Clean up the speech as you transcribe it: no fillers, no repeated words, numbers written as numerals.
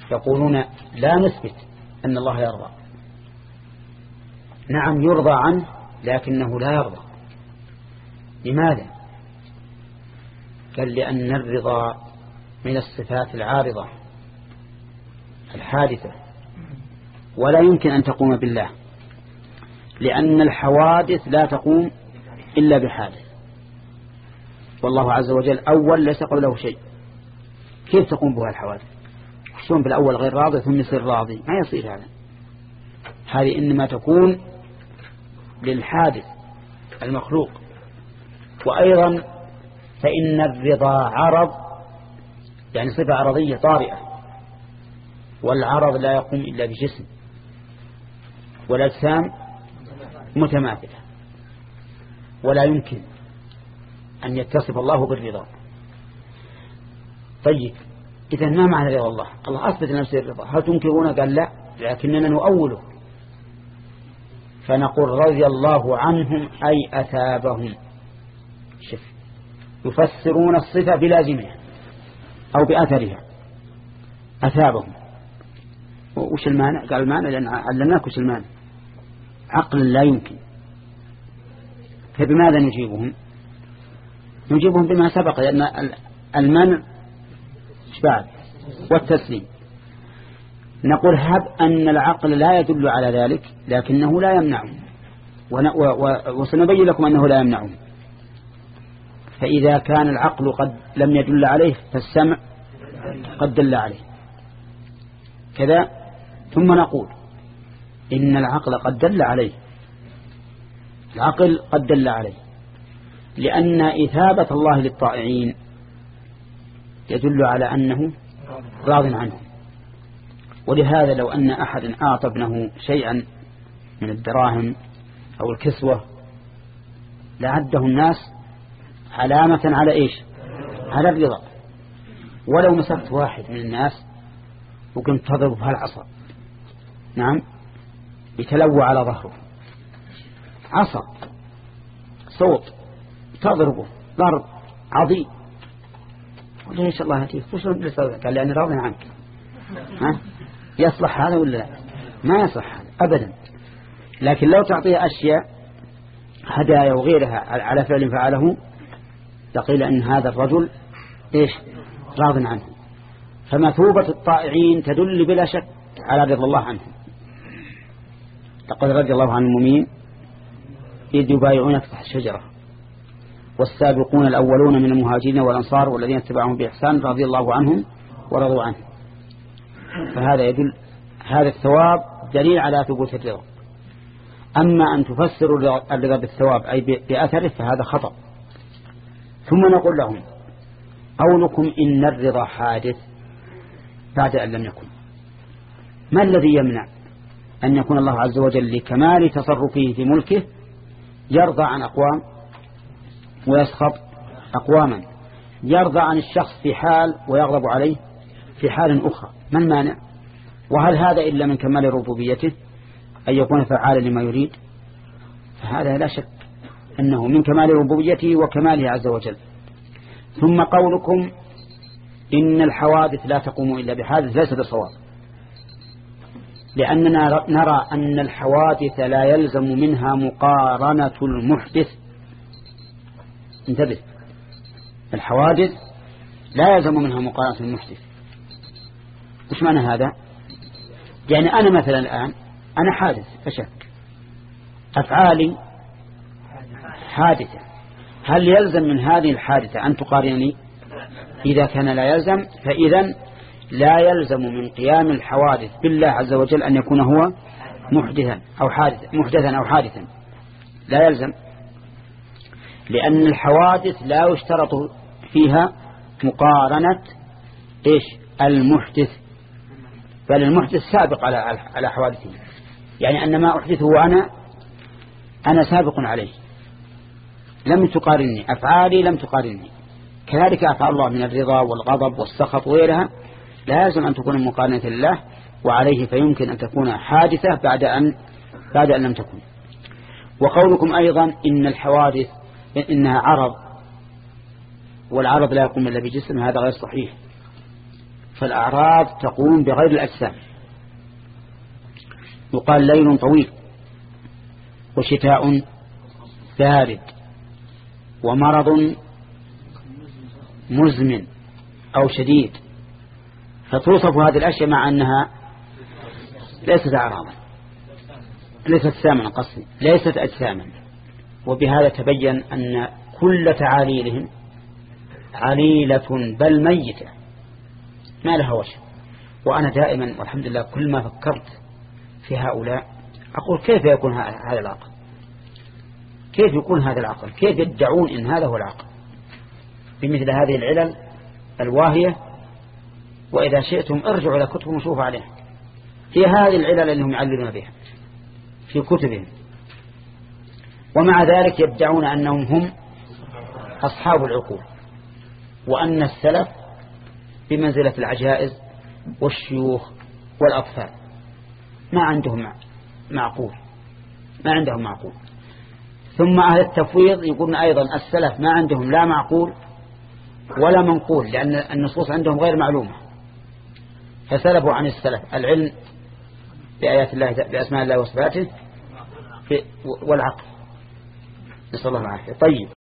يقولون لا نثبت أن الله يرضى. نعم يرضى عنه لكنه لا يرضى. لماذا؟ قال لأن الرضا من الصفات العارضة الحادثة ولا يمكن أن تقوم بالله، لأن الحوادث لا تقوم إلا بحادث، والله عز وجل أول ليس قبله شيء، كيف تقوم بها الحوادث؟ شلون بالأول غير راضي ثم يصير راضي؟ ما يصير هذا. هذه إنما تكون للحادث المخلوق. وأيضا فإن الرضا عرض، يعني صفة عرضية طارئة، والعرض لا يقوم إلا بجسم، والأجسام متماثلة، ولا يمكن أن يتصف الله بالرضا. طيب إذا ما معنى رضا الله؟ الله أثبت نفسه الرضا، هل تنكرون؟ قال لا، لكننا نؤوله فنقول رضي الله عنهم أي أثابهم. شوف، يفسرون الصفة بلازمها أو بأثرها. أثابهم وش المانع؟ قال المانع لأن علمناك وش المانع، عقل لا يمكن. فبماذا نجيبهم؟ نجيبهم بما سبق، لأن المنع بعد والتسليم. نقول هب أن العقل لا يدل على ذلك لكنه لا يمنعه، وسنبين لكم أنه لا يمنعه. فإذا كان العقل قد لم يدل عليه فالسمع قد دل عليه كذا. ثم نقول إن العقل قد دل عليه، العقل قد دل عليه، لأن إثابة الله للطائعين يدل على أنه راض عنه. ولهذا لو أن أحد أعطى ابنه شيئا من الدراهم أو الكسوة لعده الناس علامة على إيش؟ على الرضا. ولو مسكت واحد من الناس وقمت تضرب بهالعصا، نعم، يتلوى على ظهره، عصا صوت تضربه ضرب عظيم، ليش الله هتيك وش قال لأني راضي عنك. ها؟ يصلح هذا ولا لا؟ ما يصلح هذا أبدا. لكن لو تعطيه أشياء هدايا وغيرها على فعل فعله لقيل أن هذا الرجل إيش؟ راض عنه. فمثوبة الطائعين تدل بلا شك على رضا الله عنهم. لقد رضي الله عن المؤمنين إذ يبايعونك تحت الشجرة والسابقون الأولون من المهاجرين والأنصار والذين اتبعهم بإحسان رضي الله عنهم ورضوا عنه. فهذا يدل، هذا الثواب دليل على ثبوت الرضا. أما أن تفسر الرضا بالثواب أي بأثره فهذا خطأ. ثم نقول لهم قولكم إن الرضا حادث بعد أن لم يكن، ما الذي يمنع أن يكون الله عز وجل لكمال تصرفه في ملكه يرضى عن أقوام ويسخط أقواما، يرضى عن الشخص في حال ويغضب عليه في حال أخرى؟ ما المانع؟ وهل هذا إلا من كمال ربوبيته أن يكون فعالا لما يريد؟ فهذا لا شك أنه من كمال ربوبيته وكماله عز وجل. ثم قولكم إن الحوادث لا تقوم إلا بحادث ليس بصواب، لأننا نرى أن الحوادث لا يلزم منها مقارنة المحدث. انتبه، الحوادث لا يلزم منها مقارنة المحدث. وش معنى هذا؟ يعني أنا مثلا الآن أنا حادث فشك، أفعالي حادثة، هل يلزم من هذه الحادثة أن تقارنني؟ إذا كان لا يلزم فإذا لا يلزم من قيام الحوادث بالله عز وجل أن يكون هو محدثا أو حادثا، لا يلزم، لأن الحوادث لا يشترط فيها مقارنة إيش؟ المحدث، بل المحدث سابق على حوادثه، يعني أن ما أحدثه أنا سابق عليه، لم تقارني أفعالي، لم تقارني. كذلك أفعال الله من الرضا والغضب والسخط وغيرها لا يلزم أن تكون مقارنة لله، وعليه فيمكن أن تكون حادثة بعد أن لم تكن. وقولكم أيضا إن الحوادث إنها عرض، والعرض لا يقوم إلا بجسم، هذا غير صحيح، فالأعراض تقوم بغير الأجسام. يقال ليل طويل وشتاء بارد ومرض مزمن أو شديد، فتوصف هذه الأشياء مع أنها ليست أعراضا، ليست سامنا قصدي، ليست أجساما. وبهذا تبين أن كل تعاليلهم عليلة بل ميتة ما لها وجه. وأنا دائما والحمد لله كل ما فكرت في هؤلاء أقول كيف يكون هذا العقل، كيف يكون هذا العقل، كيف يدعون إن هذا هو العقل بمثل هذه العلل الواهية. وإذا شئتم ارجعوا إلى كتبهم وشوفوا عليها، هي هذه العلل اللي هم يعللون بها في كتبهم، ومع ذلك يدعون أنهم هم أصحاب العقول، وأن السلف بمنزلة العجائز والشيوخ والأطفال، ما عندهم معقول، ما عندهم معقول. ثم أهل التفويض يقولون أيضا السلف ما عندهم لا معقول ولا منقول، لأن النصوص عندهم غير معلومة، فسلبوا عن السلف العلم بآيات الله بأسماء الله وصفاته والعقل، نسأل الله العافية. طيب.